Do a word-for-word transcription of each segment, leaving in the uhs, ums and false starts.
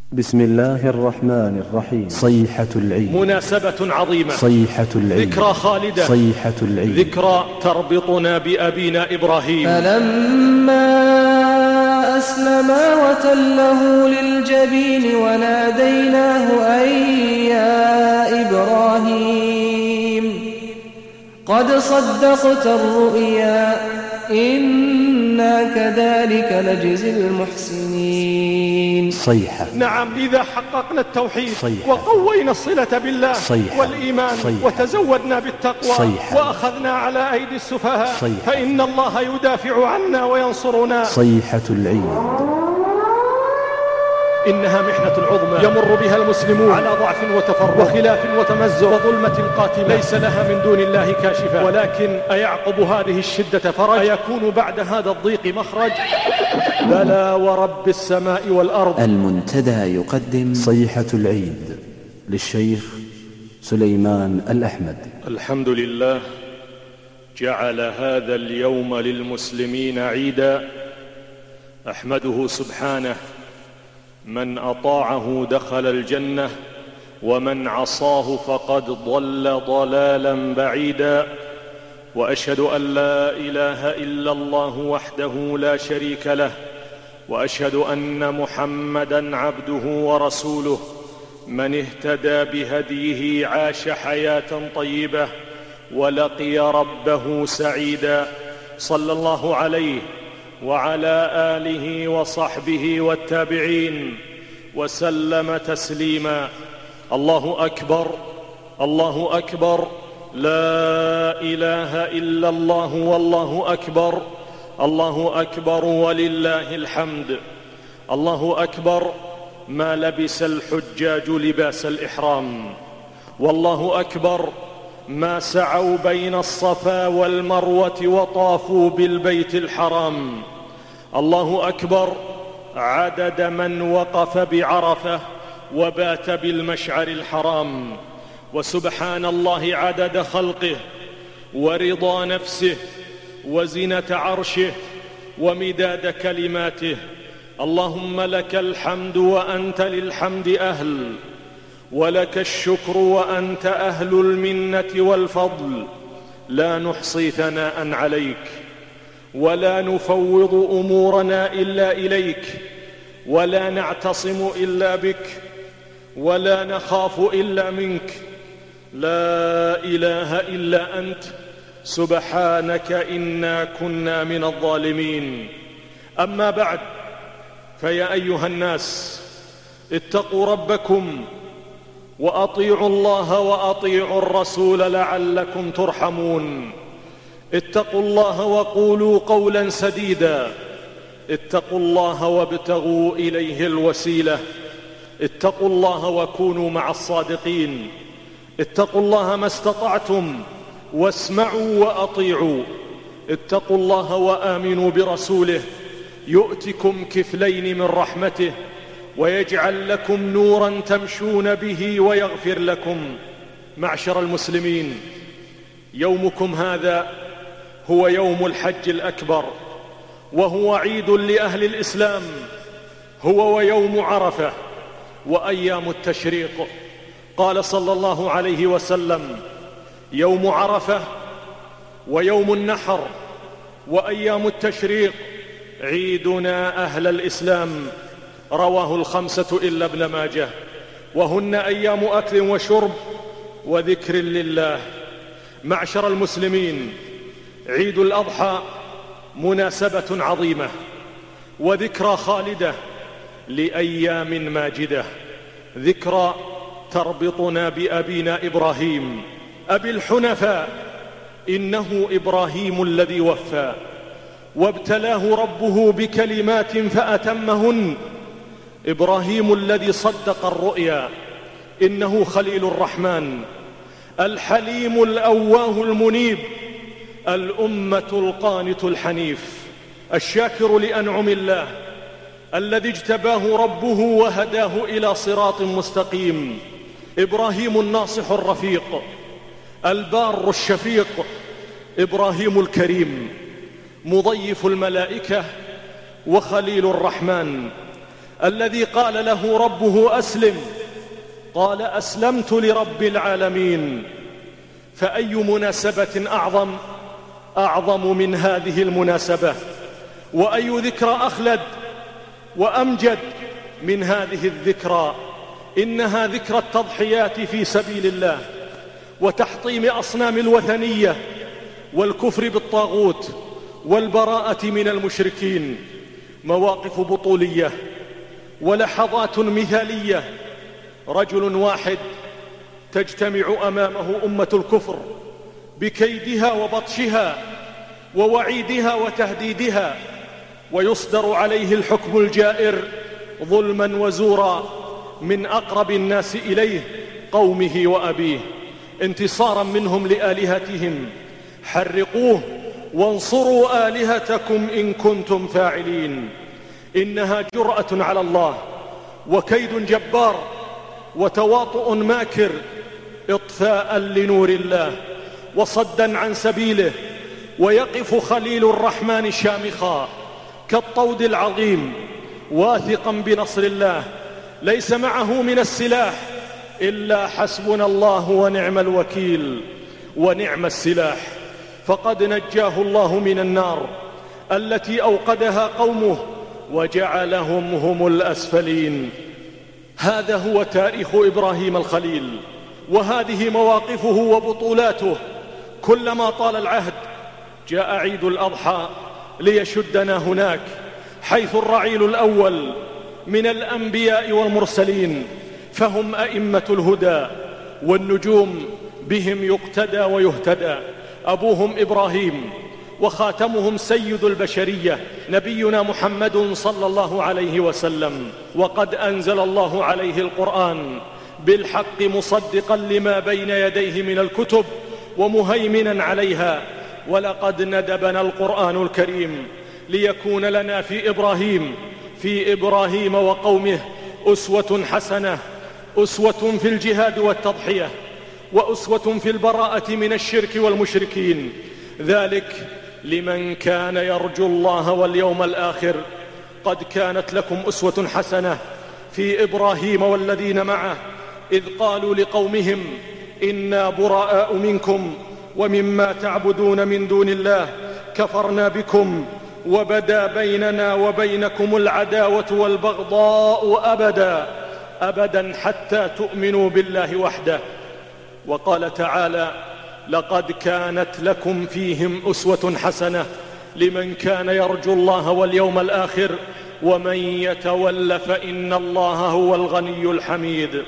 بسم الله الرحمن الرحيم. صيحة العيد، مناسبة عظيمة، صيحة العيد، ذكرى خالدة، صيحة العيد، ذكرى تربطنا بأبينا إبراهيم. فلما أسلما وتله للجبين وناديناه أن يا إبراهيم قد صدقت الرؤيا إنا كذلك نجزي المحسنين. صيحة. نعم، إذا حققنا التوحيد صيحة. وقوينا الصلة بالله صيحة. والإيمان صيحة. وتزودنا بالتقوى صيحة. وأخذنا على أيدي السفهاء صيحة. فإن الله يدافع عنا وينصرنا. صيحة العيد. إنها محنة عظمى يمر بها المسلمون على ضعف وتفرق وخلاف وتمزق وظلمة قاتمة ليس لها من دون الله كاشفة، ولكن أيعقب هذه الشدة فرج؟ أيكون بعد هذا الضيق مخرج؟ بلى ورب السماء والأرض. المنتدى يقدم صيحة العيد للشيخ سليمان الأحمد. الحمد لله جعل هذا اليوم للمسلمين عيدا، أحمده سبحانه، من أطاعه دخل الجنة ومن عصاه فقد ضل ضلالا بعيدا، وأشهد أن لا إله إلا الله وحده لا شريك له، وأشهد أن محمدًا عبده ورسوله، من اهتدى بهديه عاش حياة طيبة ولقي ربه سعيدا، صلى الله عليه وعلى آله وصحبه والتابعين وسلم تسليما. الله أكبر، الله أكبر، لا إله إلا الله والله أكبر، الله أكبر ولله الحمد. الله أكبر، ما لبس الحجاج لباس الإحرام، والله أكبر، ما سعوا بين الصفا والمروة وطافوا بالبيت الحرام. الله أكبر، عدد من وقف بعرفة وبات بالمشعر الحرام. وسبحان الله عدد خلقه ورضا نفسه وزنة عرشه ومداد كلماته. اللهم لك الحمد وأنت للحمد أهل، ولك الشكر وأنت أهل المنة والفضل، لا نحصي ثناء عليك ولا نفوض أمورنا إلا إليك، ولا نعتصم إلا بك ولا نخاف إلا منك، لا إله إلا أنت سبحانك إنا كنا من الظالمين. أما بعد، فيا أيها الناس، اتقوا ربكم وأطيعوا الله وأطيعوا الرسول لعلكم ترحمون. اتقوا الله وقولوا قولا سديدا، اتقوا الله وابتغوا إليه الوسيلة، اتقوا الله وكونوا مع الصادقين، اتقوا الله ما استطعتم واسمعوا وأطيعوا، اتقوا الله وآمنوا برسوله يؤتكم كفلين من رحمته ويجعل لكم نورا تمشون به ويغفر لكم. معشر المسلمين، يومكم هذا هو يوم الحج الأكبر، وهو عيد لأهل الإسلام، هو ويوم عرفة وأيام التشريق. قال صلى الله عليه وسلم: يوم عرفة ويوم النحر وأيام التشريق عيدنا أهل الإسلام، رواه الخمسة إلا ابن ماجه، وهن أيام أكل وشرب وذكر لله. معشر المسلمين، عيد الأضحى مناسبة عظيمة وذكرى خالدة لأيام ماجدة، ذكرى تربطنا بأبينا إبراهيم أبي الحنفاء. إنه إبراهيم الذي وفى وابتلاه ربه بكلمات فأتمهن، إبراهيم الذي صدق الرؤيا. إنه خليل الرحمن، الحليم الأواه المنيب، الأمة القانت الحنيف، الشاكر لأنعم الله، الذي اجتباه ربه وهداه إلى صراط مستقيم. إبراهيم الناصح الرفيق، البار الشفيق، إبراهيم الكريم، مضيف الملائكة وخليل الرحمن، الذي قال له ربه أسلم قال أسلمت لرب العالمين. فأي مناسبة أعظم أعظم من هذه المناسبة؟ وأي ذكرى أخلد وأمجد من هذه الذكرى؟ إنها ذكرى التضحيات في سبيل الله وتحطيم أصنام الوثنية والكفر بالطاغوت والبراءة من المشركين. مواقف بطولية ولحظات مثالية. رجل واحد تجتمع أمامه أمة الكفر بكيدها وبطشها ووعيدها وتهديدها، ويصدر عليه الحكم الجائر ظلما وزورا من أقرب الناس إليه قومه وأبيه، انتصارا منهم لآلهتهم. حرقوه وانصروا آلهتكم إن كنتم فاعلين. إنها جرأة على الله وكيد جبار وتواطؤ ماكر، إطفاء لنور الله وصدا عن سبيله. ويقف خليل الرحمن شامخا كالطود العظيم واثقا بنصر الله، ليس معه من السلاح إلا حسبنا الله ونعم الوكيل ونعم السلاح. فقد نجاه الله من النار التي أوقدها قومه وجعلهم هم الأسفلين. هذا هو تاريخ إبراهيم الخليل، وهذه مواقفه وبطولاته. كلما طال العهد جاء عيد الأضحى ليشدنا هناك، حيث الرعيل الأول من الأنبياء والمرسلين، فهم أئمة الهدى والنجوم بهم يقتدى ويهتدى. أبوهم إبراهيم وخاتمهم سيد البشرية نبينا محمد صلى الله عليه وسلم، وقد أنزل الله عليه القرآن بالحق مصدقا لما بين يديه من الكتب ومهيمنا عليها. ولقد ندبنا القرآن الكريم ليكون لنا في إبراهيم في إبراهيم وقومه أسوة حسنة، أسوة في الجهاد والتضحية، وأسوة في البراءة من الشرك والمشركين. ذلك لمن كان يرجو الله واليوم الآخر. قد كانت لكم أسوة حسنة في إبراهيم والذين معه إذ قالوا لقومهم إنا براء منكم ومما تعبدون من دون الله كفرنا بكم وبدا بيننا وبينكم العداوة والبغضاء أبدا أبدا حتى تؤمنوا بالله وحده. وقال تعالى لقد كانت لكم فيهم أسوة حسنة لمن كان يرجو الله واليوم الآخر ومن يتول فإن الله هو الغني الحميد.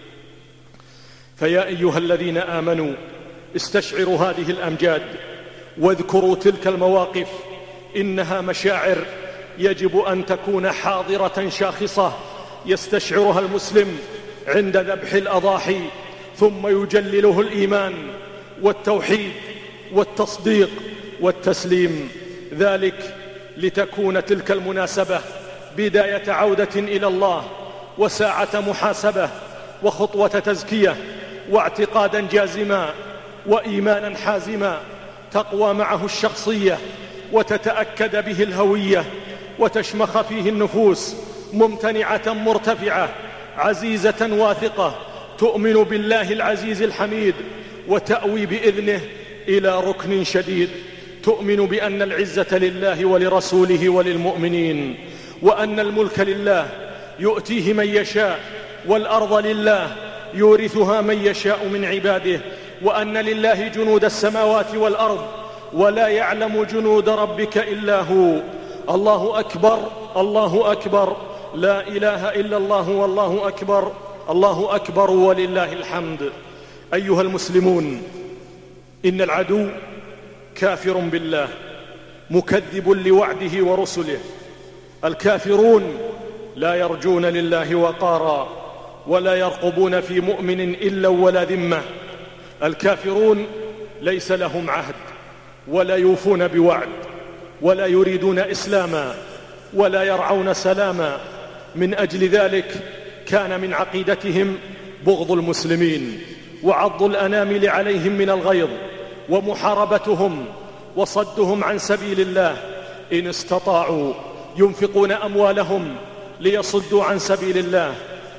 فيا أيها الذين آمنوا استشعروا هذه الأمجاد واذكروا تلك المواقف، إنها مشاعر يجب أن تكون حاضرة شاخصة يستشعرها المسلم عند ذبح الأضاحي، ثم يجلله الإيمان والتوحيد والتصديق والتسليم. ذلك لتكون تلك المناسبة بداية عودة إلى الله وساعة محاسبة وخطوة تزكية واعتقادا جازما وإيمانا حازما تقوى معه الشخصية وتتأكد به الهوية وتشمخ فيه النفوس، ممتنعة مرتفعة عزيزة واثقة تؤمن بالله العزيز الحميد وتأوي بإذنه إلى ركن شديد، تؤمن بأن العزة لله ولرسوله وللمؤمنين، وأن الملك لله يؤتيه من يشاء، والأرض لله يورثها من يشاء من عباده، وأن لله جنود السماوات والأرض ولا يعلم جنود ربك إلا هو. الله أكبر الله أكبر، لا إله إلا الله والله أكبر، الله أكبر ولله الحمد. أيها المسلمون، إن العدو كافر بالله مكذب لوعده ورسله. الكافرون لا يرجون لله وقارا ولا يرقبون في مؤمن إلا ولا ذمة. الكافرون ليس لهم عهد ولا يوفون بوعد ولا يريدون إسلاما ولا يرعون سلاما. من أجل ذلك كان من عقيدتهم بغض المسلمين وعض الأنامل عليهم من الغيظ ومحاربتهم وصدهم عن سبيل الله. إن استطاعوا ينفقون أموالهم ليصدوا عن سبيل الله،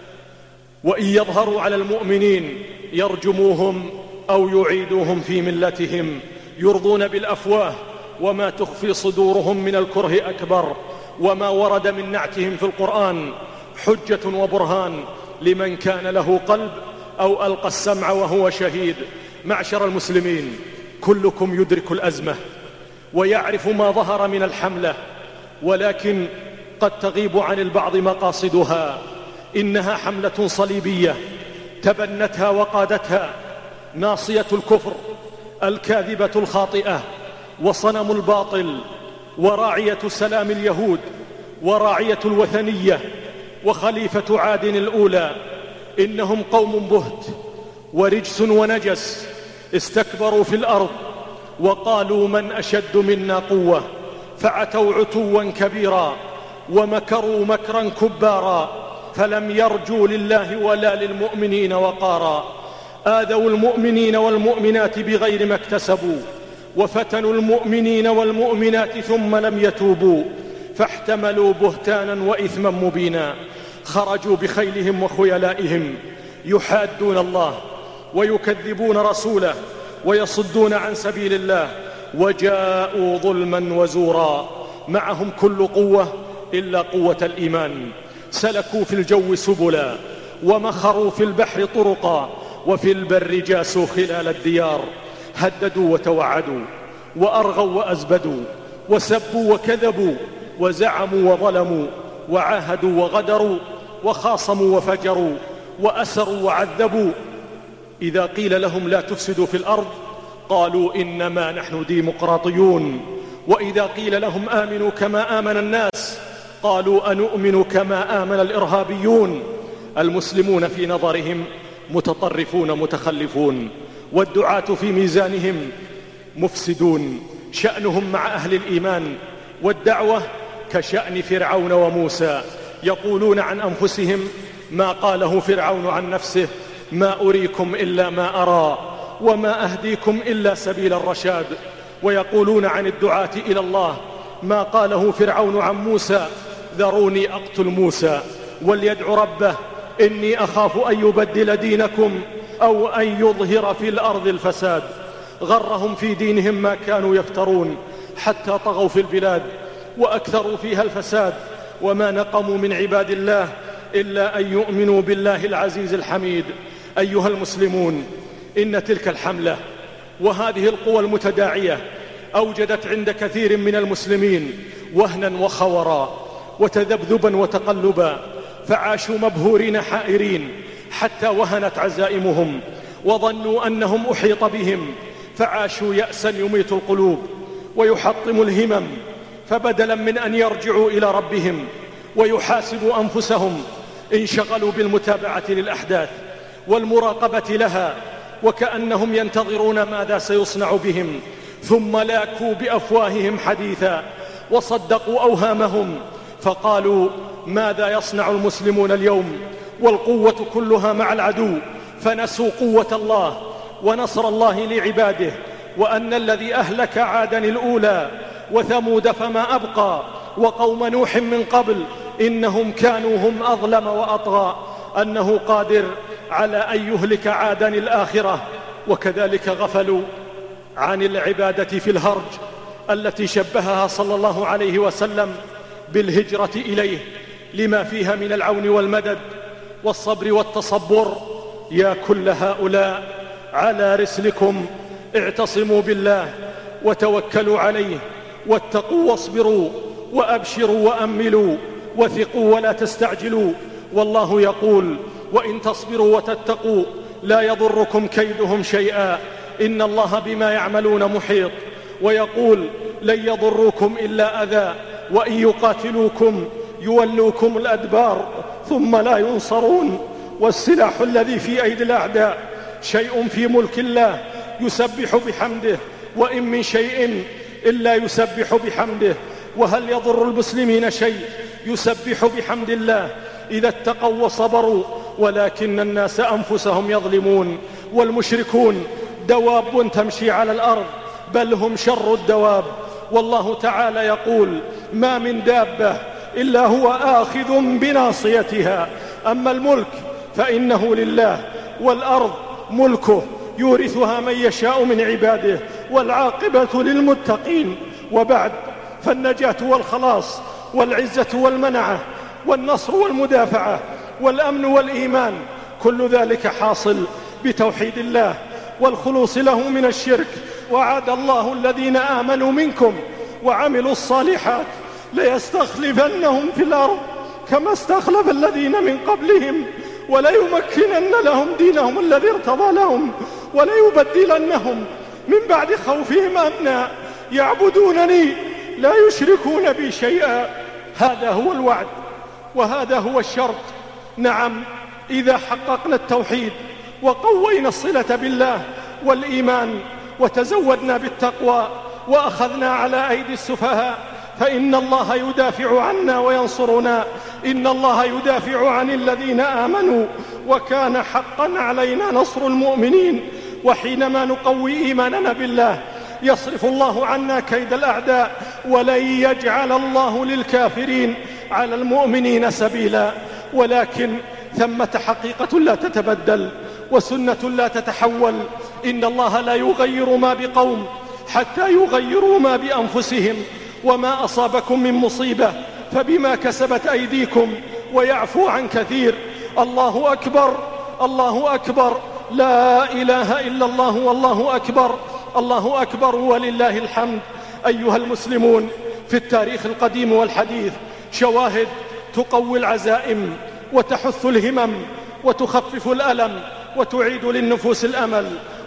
وإن يظهروا على المؤمنين يرجموهم أو يعيدوهم في ملتهم، يرضون بالأفواه وما تخفي صدورهم من الكره أكبر. وما ورد من نعتهم في القرآن حجة وبرهان لمن كان له قلب أو ألقى السمع وهو شهيد. معشر المسلمين، كلكم يدرك الأزمة ويعرف ما ظهر من الحملة، ولكن قد تغيب عن البعض مقاصدها. إنها حملة صليبية تبنتها وقادتها ناصية الكفر الكاذبة الخاطئة وصنم الباطل وراعية سلام اليهود وراعية الوثنية وخليفة عاد الأولى. إنهم قوم بهت ورجس ونجس، استكبروا في الأرض وقالوا من أشد منا قوة، فعتوا عتوا كبيرا ومكروا مكرا كبارا، فلم يرجوا لله ولا للمؤمنين وقارا. آذوا المؤمنين والمؤمنات بغير ما اكتسبوا، وفتنوا المؤمنين والمؤمنات ثم لم يتوبوا، فاحتملوا بهتانا وإثما مبينا. خرجوا بخيلهم وخيلائهم يحادون الله ويكذبون رسوله ويصدون عن سبيل الله، وجاءوا ظلما وزورا. معهم كل قوة إلا قوة الإيمان. سلكوا في الجو سبلا ومخروا في البحر طرقا، وفي البر جاسوا خلال الديار. هددوا وتوعدوا وأرغوا وأزبدوا، وسبوا وكذبوا، وزعموا وظلموا، وعاهدوا وغدروا، وخاصموا وفجروا، وأسروا وعذبوا. إذا قيل لهم لا تفسدوا في الأرض قالوا إنما نحن ديمقراطيون، وإذا قيل لهم آمنوا كما آمن الناس قالوا أنؤمن كما آمن الإرهابيون. المسلمون في نظرهم متطرفون متخلفون، والدعاة في ميزانهم مفسدون. شأنهم مع أهل الإيمان والدعوة كشأن فرعون وموسى، يقولون عن أنفسهم ما قاله فرعون عن نفسه: ما أريكم إلا ما أرى وما أهديكم إلا سبيل الرشاد. ويقولون عن الدعاة إلى الله ما قاله فرعون عن موسى: ذروني أقتل موسى وليدع ربه إني أخاف أن يبدل دينكم أو أن يظهر في الأرض الفساد. غرهم في دينهم ما كانوا يفترون، حتى طغوا في البلاد وأكثروا فيها الفساد. وما نقموا من عباد الله إلا أن يؤمنوا بالله العزيز الحميد. أيها المسلمون، إن تلك الحملة وهذه القوى المتداعية أوجدت عند كثير من المسلمين وهنا وخورا وتذبذبا وتقلبا، فعاشوا مبهورين حائرين حتى وهنت عزائمهم وظنوا أنهم أحيط بهم، فعاشوا يأسا يميت القلوب ويحطم الهمم. فبدلا من أن يرجعوا إلى ربهم ويحاسبوا أنفسهم انشغلوا بالمتابعة للأحداث والمراقبة لها، وكأنهم ينتظرون ماذا سيصنع بهم، ثم لاكوا بأفواههم حديثا وصدقوا أوهامهم، فقالوا ماذا يصنع المسلمون اليوم والقوة كلها مع العدو، فنسوا قوة الله ونصر الله لعباده، وأن الذي أهلك عادا الأولى وثمود فما أبقى وقوم نوح من قبل إنهم كانوا هم أظلم وأطغى، أنه قادر على أن يهلك عادا الآخرة. وكذلك غفلوا عن العبادة في الهرج التي شبهها صلى الله عليه وسلم بالهجرة إليه لما فيها من العون والمدد والصبر والتصبر. يا كل هؤلاء على رسلكم، اعتصموا بالله وتوكلوا عليه، واتقوا واصبروا وأبشروا وأملوا، وثقوا ولا تستعجلوا. والله يقول: وإن تصبروا وتتقوا لا يضركم كيدهم شيئا إن الله بما يعملون محيط. ويقول: لن يضروكم إلا أذى وإن يقاتلوكم يولوكم الأدبار ثم لا ينصرون. والسلاح الذي في أيدي الأعداء شيء في ملك الله يسبح بحمده، وإن من شيء إلا يسبح بحمده. وهل يضر المسلمين شيء يسبح بحمد الله إذا اتقوا وصبروا؟ ولكن الناس أنفسهم يظلمون. والمشركون دواب تمشي على الأرض، بل هم شر الدواب. والله تعالى يقول: ما من دابة إلا هو آخذ بناصيتها. أما الملك فإنه لله، والأرض ملكه يورثها من يشاء من عباده، والعاقبة للمتقين. وبعد، فالنجاة والخلاص والعزة والمنعة والنصر والمدافعة والأمن والإيمان كل ذلك حاصل بتوحيد الله والخلوص له من الشرك. وعد الله الذين آمنوا منكم وعملوا الصالحات ليستخلفنهم في الأرض كما استخلف الذين من قبلهم وليمكنن لهم دينهم الذي ارتضى لهم وليبدلنهم من بعد خوفهم أمنا يعبدونني لا يشركون بي شيئا. هذا هو الوعد وهذا هو الشرط. نعم، إذا حققنا التوحيد وقوينا الصلة بالله والإيمان وتزودنا بالتقوى وأخذنا على أيدي السفهاء فإن الله يدافع عنا وينصرنا. إن الله يدافع عن الذين آمنوا وكان حقا علينا نصر المؤمنين. وحينما نقوي إيماننا بالله يصرف الله عنا كيد الأعداء، ولن يجعل الله للكافرين على المؤمنين سبيلا. ولكن ثمة حقيقة لا تتبدل وسنة لا تتحول. إن الله لا يغير ما بقوم حتى يغيروا ما بأنفسهم. وما أصابكم من مصيبة فبما كسبت أيديكم ويعفو عن كثير. الله أكبر، الله أكبر، لا إله إلا الله والله أكبر، الله أكبر ولله الحمد. أيها المسلمون، في التاريخ القديم والحديث شواهد تقوي العزائم وتحث الهمم وتخفف الألم وتعيد للنفوس الأمل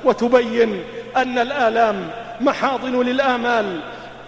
وتبين أن الآلام محاضن للآمال.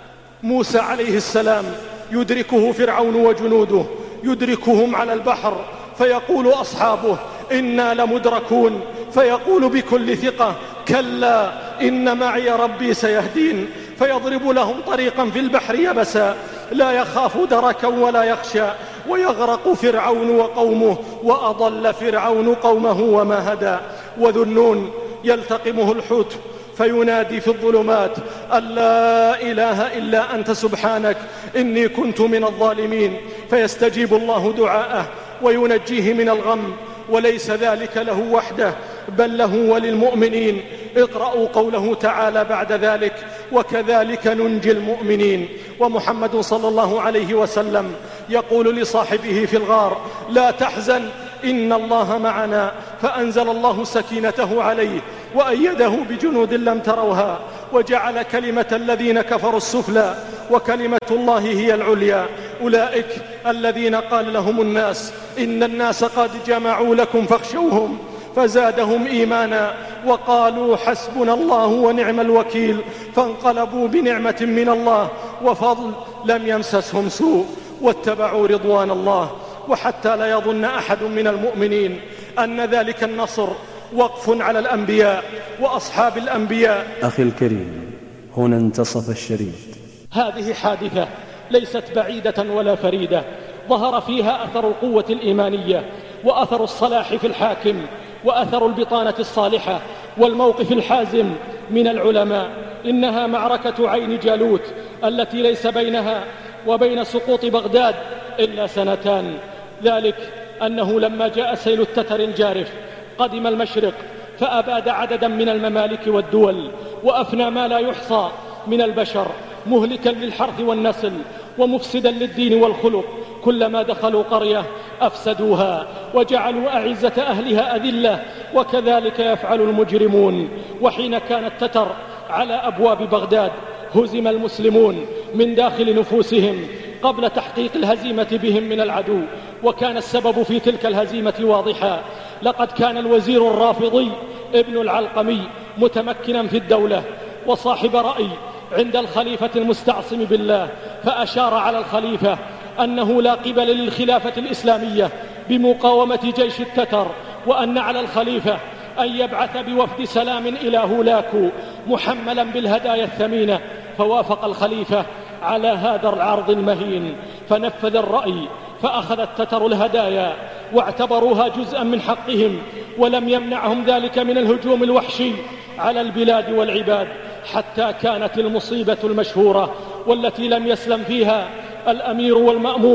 موسى عليه السلام يدركه فرعون وجنوده، يدركهم على البحر فيقول أصحابه إنا لمدركون، فيقول بكل ثقة كلا إن معي ربي سيهدين، فيضرب لهم طريقا في البحر يبسا لا يخاف دركا ولا يخشى ويغرق فرعون وقومه وأضل فرعون قومه وما هدى. وذو النون يلتقمه الحوت فينادي في الظلمات أن لا إله إلا أنت سبحانك إني كنت من الظالمين، فيستجيب الله دعاءه وينجيه من الغم. وليس ذلك له وحده بل له وللمؤمنين. اقرأوا قوله تعالى بعد ذلك وكذلك ننجي المؤمنين. ومحمد صلى الله عليه وسلم يقول لصاحبه في الغار لا تحزن إن الله معنا، فأنزل الله سكينته عليه وأيده بجنود لم تروها وجعل كلمة الذين كفروا السفلى وكلمة الله هي العليا. أولئك الذين قال لهم الناس إن الناس قد جمعوا لكم فاخشوهم فزادهم إيمانا وقالوا حسبنا الله ونعم الوكيل، فانقلبوا بنعمة من الله وفضل لم يمسسهم سوء واتبعوا رضوان الله. وحتى لا يظن أحد من المؤمنين أن ذلك النصر وقف على الأنبياء وأصحاب الأنبياء. أخي الكريم، هنا انتصف الشريط. هذه حادثة ليست بعيدة ولا فريدة، ظهر فيها أثر القوة الإيمانية وأثر الصلاح في الحاكم وأثر البطانة الصالحة والموقف الحازم من العلماء. إنها معركة عين جالوت التي ليس بينها وبين سقوط بغداد إلا سنتان. ذلك أنه لما جاء سيل التتر الجارف قدم المشرق فأباد عددا من الممالك والدول وأفنى ما لا يحصى من البشر، مهلكا للحرث والنسل ومفسدا للدين والخلق. كلما دخلوا قرية أفسدوها وجعلوا أعزة أهلها أذلة، وكذلك يفعل المجرمون. وحين كان التتر على أبواب بغداد هزم المسلمون من داخل نفوسهم قبل تحقيق الهزيمة بهم من العدو، وكان السبب في تلك الهزيمة واضحا. لقد كان الوزير الرافضي ابن العلقمي متمكنا في الدولة وصاحب رأي عند الخليفة المستعصم بالله، فأشار على الخليفة أنه لا قبل للخلافة الإسلامية بمقاومة جيش التتر، وأن على الخليفة أن يبعث بوفد سلام إلى هولاكو محملا بالهدايا الثمينة. فوافق الخليفة على هذا العرض المهين فنفذ الرأي، فأخذ التتر الهدايا واعتبروها جزءا من حقهم، ولم يمنعهم ذلك من الهجوم الوحشي على البلاد والعباد، حتى كانت المصيبة المشهورة والتي لم يسلم فيها الأمير والمأمور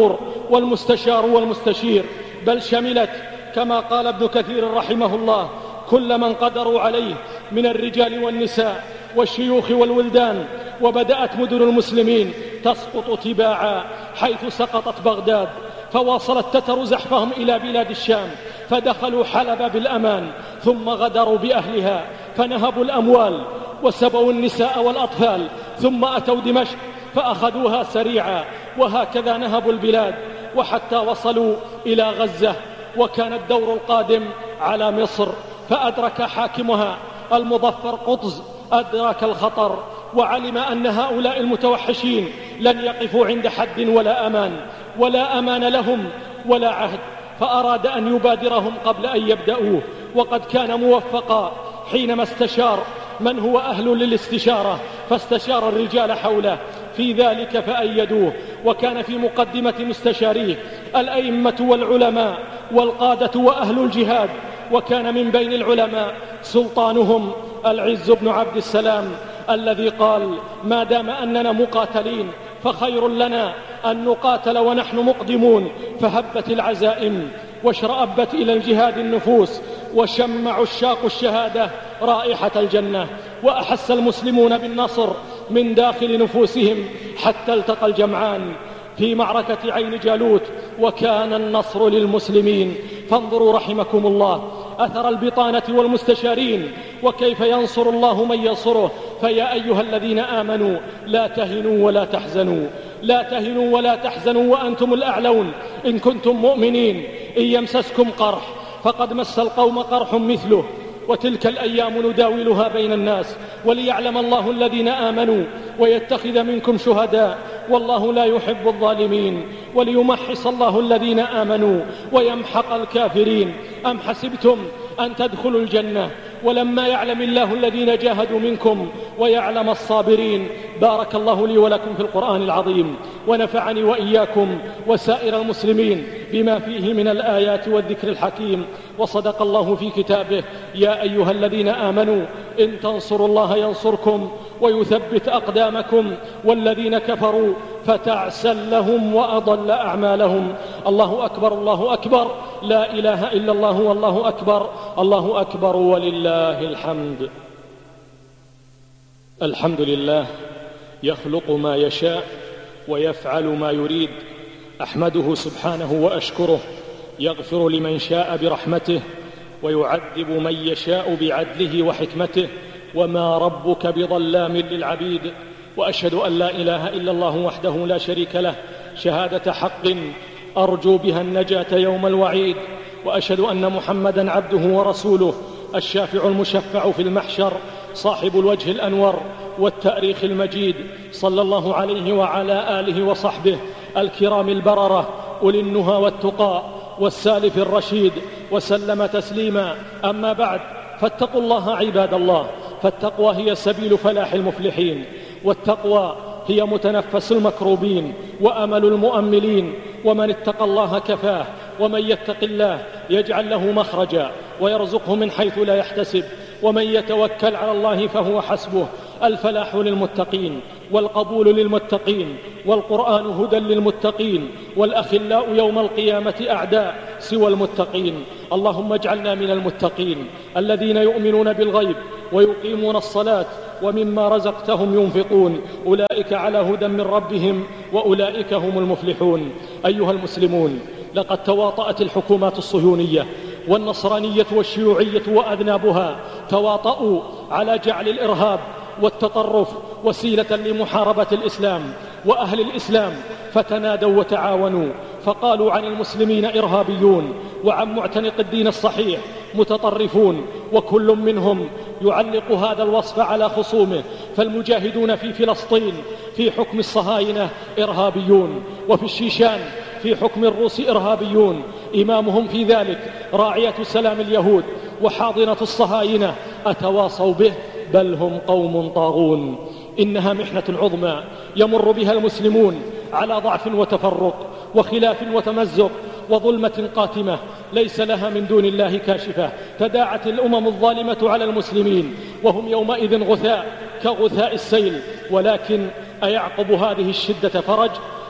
والمستشار والمستشير، بل شملت كما قال ابن كثير رحمه الله كل من قدروا عليه من الرجال والنساء والشيوخ والولدان. وبدأت مدن المسلمين تسقط تباعا حيث سقطت بغداد، فواصلت تتر زحفهم إلى بلاد الشام، فدخلوا حلب بالأمان، ثم غدروا بأهلها فنهبوا الأموال وسبوا النساء والأطفال، ثم أتوا دمشق فأخذوها سريعا، وهكذا نهبوا البلاد وحتى وصلوا إلى غزة. وكان الدور القادم على مصر، فأدرك حاكمها المظفر قطز أدرك الخطر، وعلم أن هؤلاء المتوحشين لن يقفوا عند حد ولا أمان، ولا أمان لهم ولا عهد، فأراد أن يبادرهم قبل أن يبدأوه. وقد كان موفقا حينما استشار من هو أهل للاستشارة، فاستشار الرجال حوله في ذلك فأيدوه. وكان في مقدمة مستشاريه الأئمة والعلماء والقادة وأهل الجهاد، وكان من بين العلماء سلطانهم العز بن عبد السلام الذي قال: ما دام أننا مقاتلين فخير لنا أن نقاتل ونحن مقدمون. فهبت العزائم واشرأبت إلى الجهاد النفوس، وشم عشاق الشهادة رائحة الجنة، وأحس المسلمون بالنصر من داخل نفوسهم حتى التقى الجمعان في معركة عين جالوت، وكان النصر للمسلمين. فانظروا رحمكم الله أثر البطانة والمستشارين، وكيف ينصر الله من ينصره. فيا أيها الذين آمنوا لا تهنوا ولا تحزنوا، لا تهنوا ولا تحزنوا وأنتم الأعلون إن كنتم مؤمنين. إن يمسسكم قرح فقد مس القوم قرح مثله، وتلك الأيام نداولها بين الناس، وليعلم الله الذين آمنوا ويتخذ منكم شهداء، والله لا يحب الظالمين، وليمحص الله الذين آمنوا ويمحق الكافرين. أم حسبتم أن تدخلوا الجنة ولما يعلم الله الذين جاهدوا منكم ويعلم الصابرين. بارك الله لي ولكم في القرآن العظيم، ونفعني وإياكم وسائر المسلمين بما فيه من الآيات والذكر الحكيم. وصدق الله في كتابه: يا أيها الذين آمنوا إن تنصروا الله ينصركم ويثبت أقدامكم، والذين كفروا فتعسا لهم وأضل أعمالهم. الله أكبر، الله أكبر، لا إله إلا الله والله أكبر، الله أكبر ولله الحمد. الحمد لله يخلق ما يشاء ويفعل ما يريد. أحمده سبحانه وأشكره، يغفر لمن شاء برحمته ويعذب من يشاء بعدله وحكمته، وما ربك بظلام للعبيد. وأشهد أن لا إله إلا الله وحده لا شريك له شهادة حق أرجو بها النجاة يوم الوعيد. وأشهد أن محمدًا عبده ورسوله الشافع المشفع في المحشر، صاحب الوجه الأنور والتأريخ المجيد، صلى الله عليه وعلى آله وصحبه الكرام البررة أولي النهى والتقى والسالف الرشيد، وسلم تسليما. أما بعد، فاتقوا الله عباد الله، فالتقوى هي سبيل فلاح المفلحين، والتقوى هي متنفس المكروبين وأمل المؤملين. ومن اتقى الله كفاه، ومن يتق الله يجعل له مخرجا ويرزقه من حيث لا يحتسب، ومن يتوكل على الله فهو حسبه. الفلاح للمتقين، والقبول للمتقين، والقرآن هدى للمتقين، والأخلاء يوم القيامة أعداء سوى المتقين. اللهم اجعلنا من المتقين الذين يؤمنون بالغيب ويقيمون الصلاة ومما رزقتهم ينفقون، أولئك على هدى من ربهم وأولئك هم المفلحون. أيها المسلمون، لقد تواطأت الحكومات الصهيونية والنصرانية والشيوعية وأذنابها، تواطؤوا على جعل الإرهاب والتطرف وسيلة لمحاربة الإسلام وأهل الإسلام، فتنادوا وتعاونوا فقالوا عن المسلمين إرهابيون، وعن معتنق الدين الصحيح متطرفون، وكل منهم يعلق هذا الوصف على خصومه. فالمجاهدون في فلسطين في حكم الصهاينة إرهابيون، وفي الشيشان في حكم الروس إرهابيون، إمامهم في ذلك راعية سلام اليهود وحاضنة الصهاينة، أتواصوا به بل هم قوم طاغون. إنها محنة عظمى يمر بها المسلمون على ضعف وتفرق وخلاف وتمزق وظلمة قاتمة ليس لها من دون الله كاشفة. تداعت الأمم الظالمة على المسلمين وهم يومئذ غثاء كغثاء السيل، ولكن أيعقب هذه الشدة فرج؟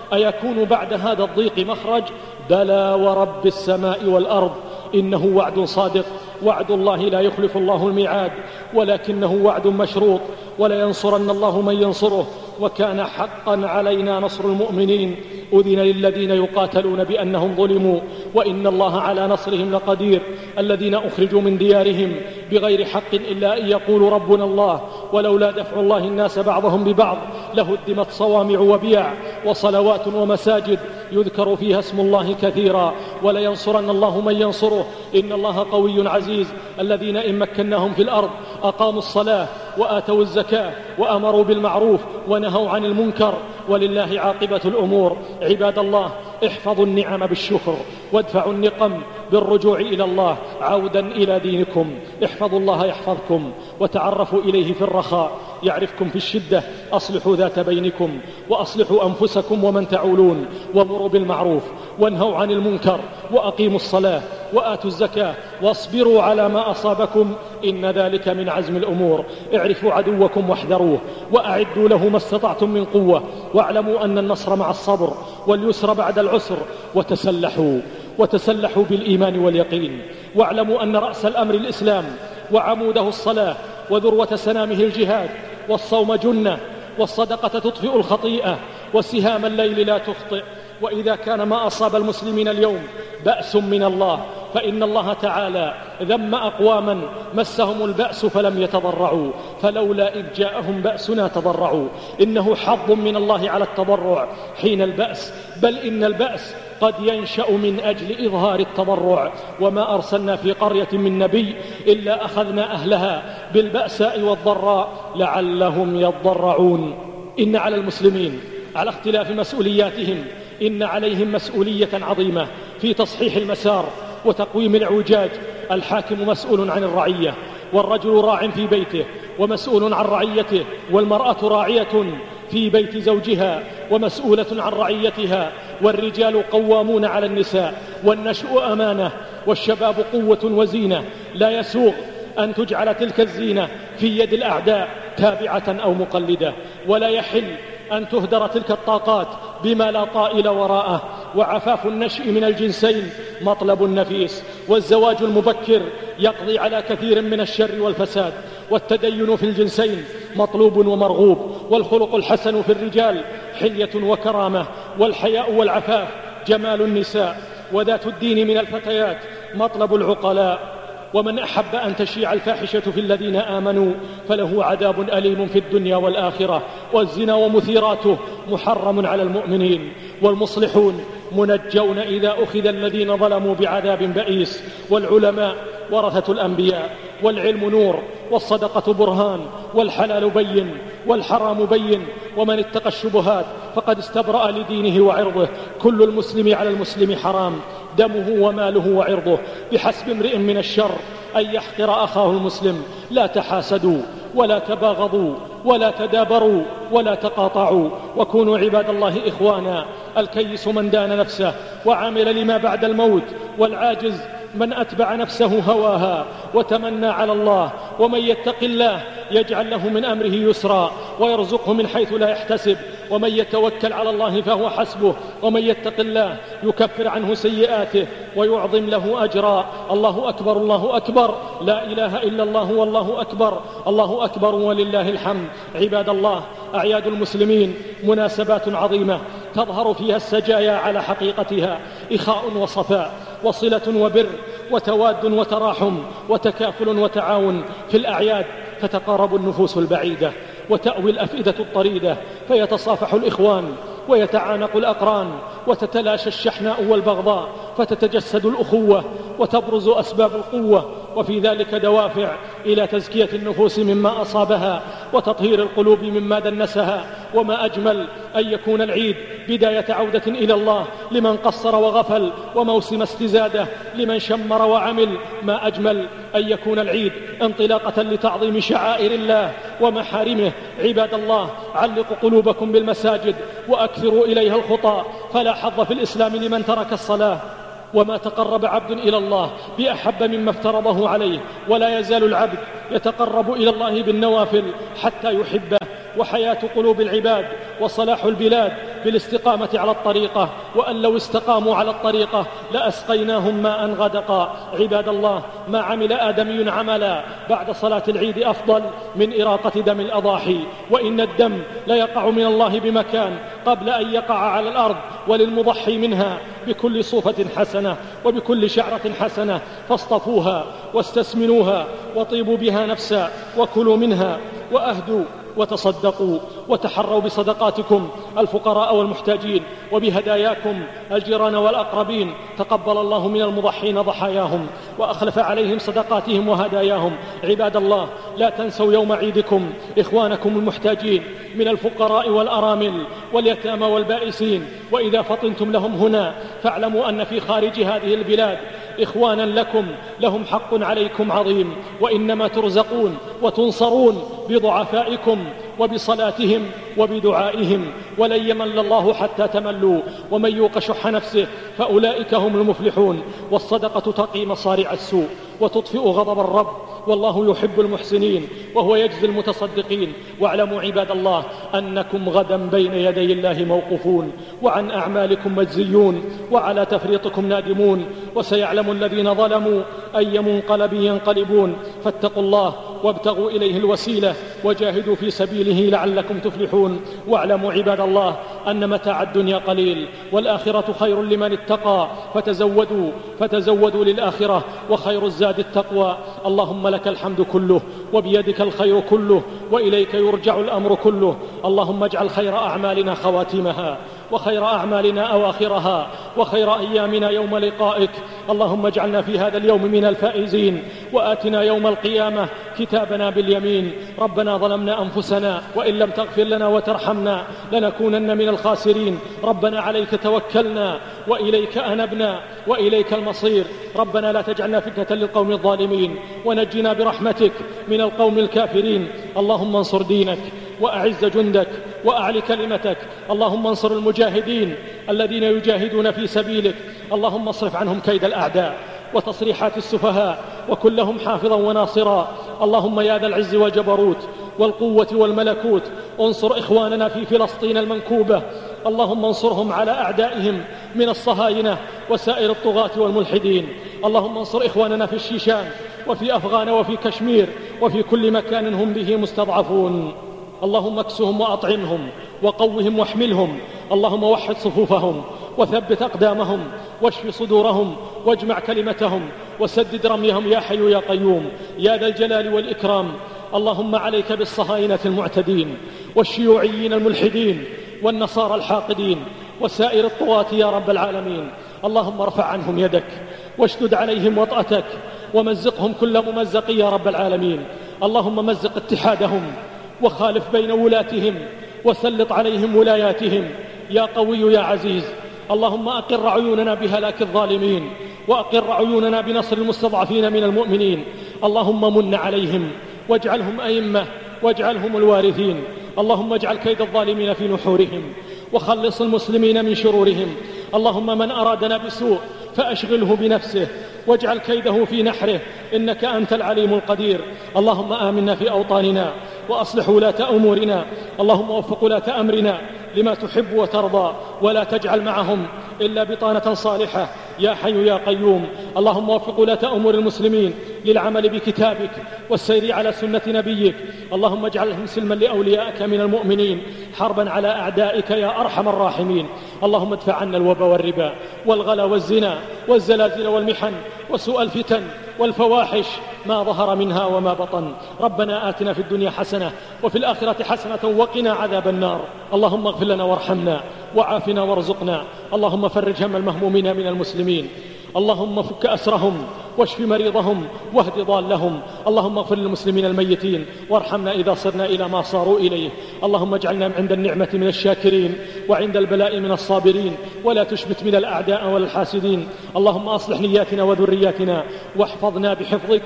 أيكون بعد هذا الضيق مخرج؟ بلى ورب السماء والأرض إنه وعد صادق، وعد الله لا يخلف الله الميعاد، ولكنه وعد مشروط، ولينصرن الله من ينصره، وكان حقا علينا نصر المؤمنين. أذن للذين يقاتلون بأنهم ظلموا وإن الله على نصرهم لقدير. الذين أخرجوا من ديارهم بغير حق إلا أن يقولوا ربنا الله ولولا دفع الله الناس بعضهم ببعض لهدمت صوامع وبيع وصلوات ومساجد يذكر فيها اسم الله كثيرا، ولينصرن الله من ينصره إن الله قوي عزيز. الذين إن مكناهم في الأرض أقاموا الصلاة وآتوا الزكاة وأمروا بالمعروف ونهوا عن المنكر ولله عاقبة الأمور. عباد الله، احفظوا النعم بالشكر وادفعوا النقم بالرجوع إلى الله عودا إلى دينكم. احفظوا الله يحفظكم، وتعرفوا إليه في الرخاء يعرفكم في الشدة. أصلحوا ذات بينكم وأصلحوا أنفسكم ومن تعولون، وامروا بالمعروف وانهوا عن المنكر وأقيموا الصلاة وآتوا الزكاة واصبروا على ما أصابكم إن ذلك من عزم الأمور. اعرفوا عدوكم واحذروه وأعدوا له ما استطعتم من قوة، واعلموا أن النصر مع الصبر واليسر بعد العسر. وتسلحوا وتسلحوا بالإيمان واليقين، واعلموا أن رأس الأمر الإسلام وعموده الصلاة وذروة سنامه الجهاد، والصوم جنة، والصدقة تطفئ الخطيئة، وسهام الليل لا تخطئ. وإذا كان ما أصاب المسلمين اليوم بأس من الله فإن الله تعالى ذم أقواما مسهم البأس فلم يتضرعوا، فلولا إذ جاءهم بأسنا تضرعوا. إنه حظ من الله على التضرع حين البأس، بل إن البأس قد ينشأ من أجل إظهار التضرع. وما أرسلنا في قرية من نبي إلا أخذنا أهلها بالبأساء والضراء لعلهم يضرعون. إن على المسلمين على اختلاف مسؤولياتهم إن عليهم مسؤولية عظيمة في تصحيح المسار وتقويم العوجاج. الحاكم مسؤول عن الرعية، والرجل راع في بيته ومسؤول عن رعيته، والمرأة راعية في بيت زوجها ومسؤولة عن رعيتها، والرجال قوامون على النساء، والنشء أمانة، والشباب قوة وزينة. لا يسوغ أن تجعل تلك الزينة في يد الأعداء تابعة أو مقلدة، ولا يحل أن تهدر تلك الطاقات بما لا طائل وراءه. وعفاف النشء من الجنسين مطلب نفيس، والزواج المبكر يقضي على كثير من الشر والفساد. والتدين في الجنسين مطلوب ومرغوب، والخلق الحسن في الرجال حلية وكرامة، والحياء والعفاف جمال النساء، وذات الدين من الفتيات مطلب العقلاء. ومن أحب أن تشيع الفاحشة في الذين آمنوا فله عذاب أليم في الدنيا والآخرة. والزنا ومثيراته محرم على المؤمنين، والمصلحون منجون إذا أخذ الذين ظلموا بعذاب بئيس. والعلماء ورثة الأنبياء، والعلم نور، والصدقة برهان، والحلال بين والحرام بين. ومن اتقى الشبهات فقد استبرأ لدينه وعرضه. كل المسلم على المسلم حرام دمه وماله وعرضه. بحسب امرئ من الشر أن يحقر أخاه المسلم. لا تحاسدوا ولا تباغضوا ولا تدابروا ولا تقاطعوا، وكونوا عباد الله إخوانا. الكيس من دان نفسه وعمل لما بعد الموت، والعاجز من أتبع نفسه هواها وتمنى على الله. ومن يتق الله يجعل له من أمره يسرا ويرزقه من حيث لا يحتسب، ومن يتوكل على الله فهو حسبه. ومن يتق الله يكفر عنه سيئاته ويعظم له أجرا. الله أكبر الله أكبر، لا إله إلا الله والله أكبر، الله أكبر ولله الحمد. عباد الله، أعياد المسلمين مناسبات عظيمة تظهر فيها السجايا على حقيقتها، إخاء وصفاء وصلة وبر وتواد وتراحم وتكافل وتعاون. في الأعياد تتقارب النفوس البعيدة وتأوي الأفئدة الطريدة، فيتصافح الإخوان ويتعانق الأقران، وتتلاشى الشحناء والبغضاء، فتتجسد الأخوة وتبرز أسباب القوة. وفي ذلك دوافع إلى تزكية النفوس مما أصابها وتطهير القلوب مما دنسها. وما أجمل أن يكون العيد بداية عودة إلى الله لمن قصر وغفل، وموسم استزادة لمن شمر وعمل. ما أجمل أن يكون العيد انطلاقة لتعظيم شعائر الله ومحارمه. عباد الله، علقوا قلوبكم بالمساجد وأكثروا إليها الخطى، فلا حظ في الإسلام لمن ترك الصلاة. وما تقرب عبد إلى الله بأحب مما افترضه عليه، ولا يزال العبد يتقرب إلى الله بالنوافل حتى يحبه. وحياة قلوب العباد وصلاح البلاد بالاستقامة على الطريقة، وأن لو استقاموا على الطريقة لأسقيناهم ماء غدقا. عباد الله، ما عمل آدمي عملا بعد صلاة العيد أفضل من إراقة دم الأضاحي، وإن الدم لا يقع من الله بمكان قبل أن يقع على الأرض، وللمضحي منها بكل صوفة حسنة وبكل شعرة حسنة، فاصطفوها واستسمنوها وطيبوا بها نفسا وكلوا منها وأهدوا وتصدقوا، وتحروا بصدقاتكم الفقراء والمحتاجين وبهداياكم الجيران والأقربين. تقبل الله من المضحين ضحاياهم وأخلف عليهم صدقاتهم وهداياهم. عباد الله، لا تنسوا يوم عيدكم إخوانكم المحتاجين من الفقراء والأرامل واليتامى والبائسين، وإذا فطنتم لهم هنا فاعلموا أن في خارج هذه البلاد إخوانا لكم لهم حق عليكم عظيم، وإنما ترزقون وتنصرون بضعفائكم وبصلاتهم وبدعائهم، ولن يمل الله حتى تملوا، ومن يوق شح نفسه فأولئك هم المفلحون. والصدقة تقي مصارع السوء وتطفئ غضب الرب، والله يحب المحسنين وهو يجزي المتصدقين. واعلموا عباد الله أنكم غدا بين يدي الله موقوفون، وعن أعمالكم مجزيون، وعلى تفريطكم نادمون، وسيعلم الذين ظلموا أي منقلب ينقلبون. فاتقوا الله وابتغوا إليه الوسيلة وجاهدوا في سبيله لعلكم تفلحون. واعلموا عباد الله أن متاع الدنيا قليل، والآخرة خير لمن اتقى، فتزودوا فتزودوا للآخرة، وخير الزاد التقوى. اللهم لك الحمد كله، وبيدك الخير كله، وإليك يرجع الأمر كله. اللهم اجعل خير أعمالنا خواتمها، وخير أعمالنا أواخرها، وخير أيامنا يوم لقائك. اللهم اجعلنا في هذا اليوم من الفائزين، وآتنا يوم القيامة كتابنا باليمين. ربنا ظلمنا أنفسنا وإن لم تغفر لنا وترحمنا لنكونن من الخاسرين. ربنا عليك توكلنا وإليك أنبنا وإليك المصير. ربنا لا تجعلنا فتنة للقوم الظالمين، ونجنا برحمتك من القوم الكافرين. اللهم انصر دينك وأعز جندك وأعل كلمتك. اللهم انصر المجاهدين الذين يجاهدون في سبيلك. اللهم اصرف عنهم كيد الأعداء وتصريحات السفهاء، وكن لهم حافظا وناصرا. اللهم يا ذا العز والجبروت والقوة والملكوت، انصر إخواننا في فلسطين المنكوبة. اللهم انصرهم على أعدائهم من الصهاينة وسائر الطغاة والملحدين. اللهم انصر إخواننا في الشيشان وفي أفغان وفي كشمير وفي كل مكان هم به مستضعفون. اللهم اكسهم وأطعمهم وقوهم واحملهم. اللهم وحد صفوفهم وثبت أقدامهم واشف صدورهم واجمع كلمتهم وسدد رميهم يا حي يا قيوم يا ذا الجلال والإكرام. اللهم عليك بالصهاينة المعتدين والشيوعيين الملحدين والنصارى الحاقدين وسائر الطغاة يا رب العالمين. اللهم ارفع عنهم يدك واشدد عليهم وطأتك ومزقهم كل ممزق يا رب العالمين. اللهم مزق اتحادهم وخالف بين ولاتهم وسلط عليهم ولاياتهم يا قوي يا عزيز. اللهم أقر عيوننا بهلاك الظالمين، وأقر عيوننا بنصر المستضعفين من المؤمنين. اللهم من عليهم واجعلهم أئمة واجعلهم الوارثين. اللهم اجعل كيد الظالمين في نحورهم وخلص المسلمين من شرورهم. اللهم من أرادنا بسوء فأشغله بنفسه واجعل كيده في نحره، إنك أنت العليم القدير. اللهم آمنا في أوطاننا وأصلح ولاة أمورنا. اللهم وفق ولاة أمرنا لما تحب وترضى، ولا تجعل معهم إلا بطانة صالحة يا حي يا قيوم. اللهم وفق ولاة أمور المسلمين للعمل بكتابك والسير على سنة نبيك. اللهم اجعلهم سلما لأوليائك من المؤمنين، حربا على أعدائك يا أرحم الراحمين. اللهم ادفع عنا الوبا والربا والغلا والزنا والزلازل والمحن وسوء الفتن والفواحش ما ظهر منها وما بطن. ربنا آتنا في الدنيا حسنة وفي الآخرة حسنة وقنا عذاب النار. اللهم اغفر لنا وارحمنا وعافنا وارزقنا. اللهم فرج هم المهمومين من المسلمين. اللهم فك أسرهم واشف مريضهم واهد ضالهم. اللهم اغفر للمسلمين الميتين وارحمنا إذا صرنا إلى ما صاروا إليه. اللهم اجعلنا عند النعمة من الشاكرين وعند البلاء من الصابرين، ولا تشمت من الأعداء ولا الحاسدين. اللهم أصلح نياتنا وذرياتنا واحفظنا بحفظك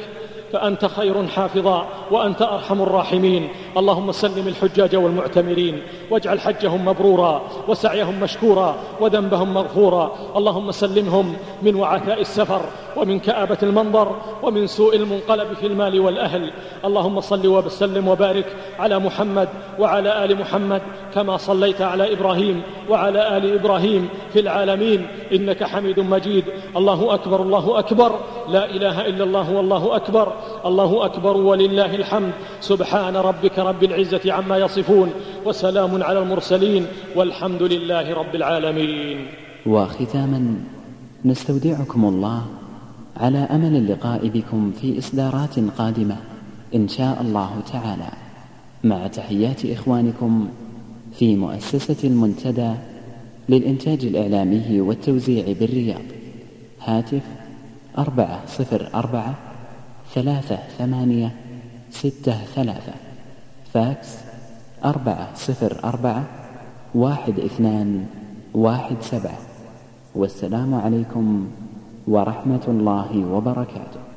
فأنت خير حافظا وأنت أرحم الراحمين. اللهم سلم الحجاج والمعتمرين واجعل حجهم مبرورا وسعيهم مشكورا وذنبهم مغفورا. اللهم سلمهم من وعثاء السفر ومن كآبة المنظر ومن سوء المنقلب في المال والأهل. اللهم صل وسلم وبارك على محمد وعلى آل محمد كما صليت على إبراهيم وعلى آل إبراهيم في العالمين إنك حميد مجيد. الله أكبر الله أكبر، لا إله إلا الله والله أكبر، الله أكبر ولله الحمد. سبحان ربك رب العزة عما يصفون وسلام على المرسلين والحمد لله رب العالمين. وختاما نستودعكم الله على أمل اللقاء بكم في إصدارات قادمة إن شاء الله تعالى، مع تحيات إخوانكم في مؤسسة المنتدى للإنتاج الإعلامي والتوزيع بالرياض. هاتف أربعة صفر أربعة ثلاثة ثمانية ستة ثلاثة، فاكس أربعة صفر أربعة واحد اثنان واحد سبعة. والسلام عليكم ورحمة الله وبركاته.